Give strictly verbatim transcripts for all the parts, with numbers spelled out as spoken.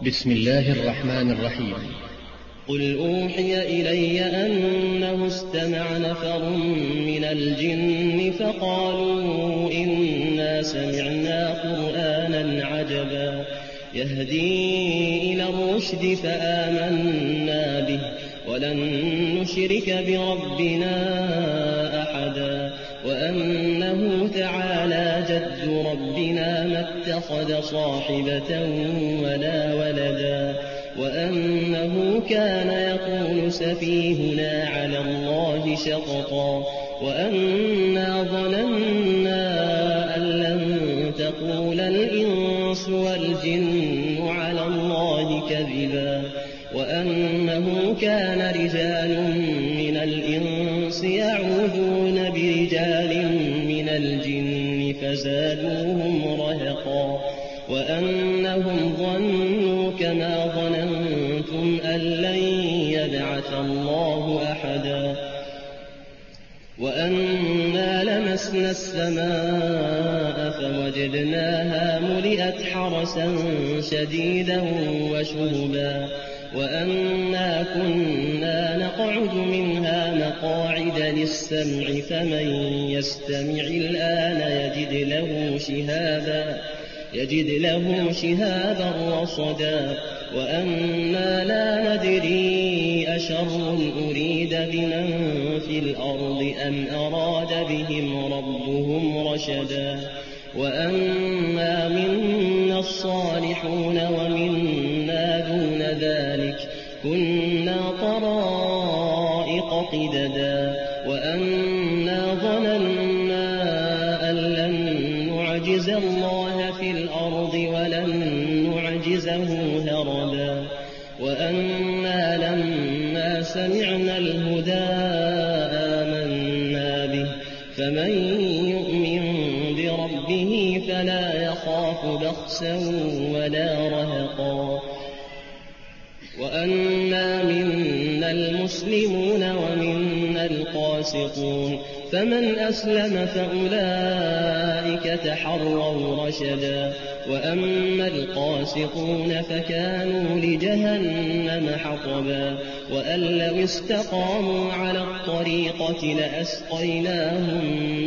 بسم الله الرحمن الرحيم. قل أوحي إلي أنه استمع نفر من الجن فقالوا إنا سمعنا قرآنا عجبا يهدي إلى الرشد فآمنا به ولن نشرك بربنا أحدا وأنه تعالى جد ربنا ما اتخذ صاحبة ولا ولدا وأنه كان يقول سفيهنا على الله شططا وأنا ظننا أن لن تقول الإنس والجن على الله كذبا وأنه كان رجال من الإنس يعوذون برجال من الجن فزادوهم رهقا وأنهم ظنوا كما ظننتم أن لن يبعث الله أحدا وأنا لمسنا السماء فوجدناها ملئت حرسا شديدا وشهبا وأنا كنا نقعد منها مقاعد للسمع فمن يستمع الآن يجد له شهابا يجد له شهابا رصدا وأنا لا ندري أشر أريد بمن في الأرض أم أراد بهم ربهم رشدا وأنا منا الصالحون ومنا دون ذلك كنا طرائق قددا وأنا ظننا أن لن نعجز الله في الأرض ولن نعجزه هربا وأنا لما سمعنا الهدى آمنا به فمن يؤمن بربه فلا يخاف بخسا ولا رهقا وأنا منا المسلمون ومنا القاسطون فمن أسلم فأولئك تحروا رشدا وأما القاسطون فكانوا لجهنم حطبا وأن لو استقاموا على الطريقة لأسقيناهم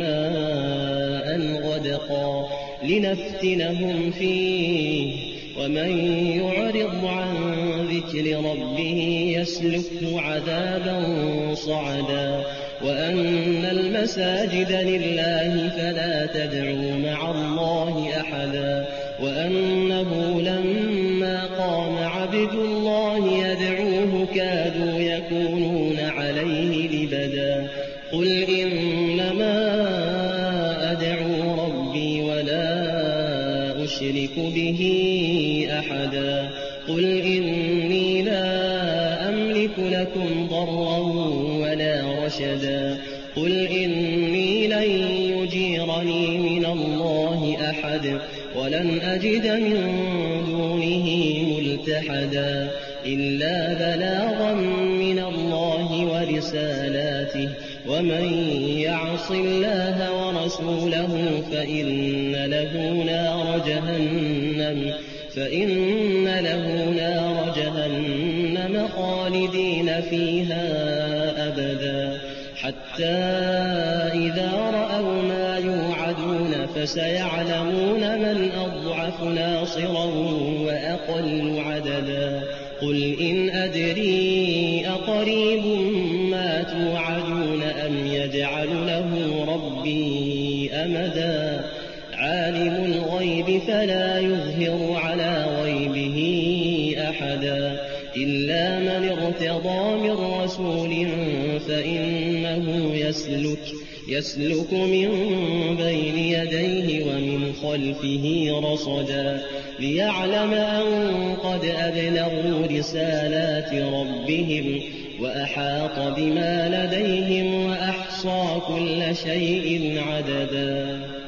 ماء غدقا لنفتنهم فيه ومن يعرض عن ذكر ربه يسلكه عذابا صعدا وأن المساجد لله فلا تدعوا مع الله أحدا وأنه لما قام عبد الله يدعوه كادوا يكونون عليه لبدا قل إنما أدعو ربي ولا أشرك به أحدا قل إني لا أملك لكم ضرا ولا رشدا قل إني لن يجيرني من الله أحد ولن أجد من دونه ملتحدا إلا بلاغا من الله ورسالاته ومن يعص الله ورسوله فإن له نار جهنم فإن له نار جهنم خالدين فيها أبدا حتى إذا رأوا ما يوعدون فسيعلمون من أضعف ناصرا وأقل عددا قل إن أدري أقريب ما توعدون أم يجعل له ربي أمدا عالم الغيب فلا يظهر على غيبه أحدا إلا من ارتضى من رسول فإنه يسلك يسلك من بين يديه ومن خلفه رصدا ليعلم أن قد أبلغوا رسالات ربهم وأحاط بما لديهم وأحصى كل شيء عددا.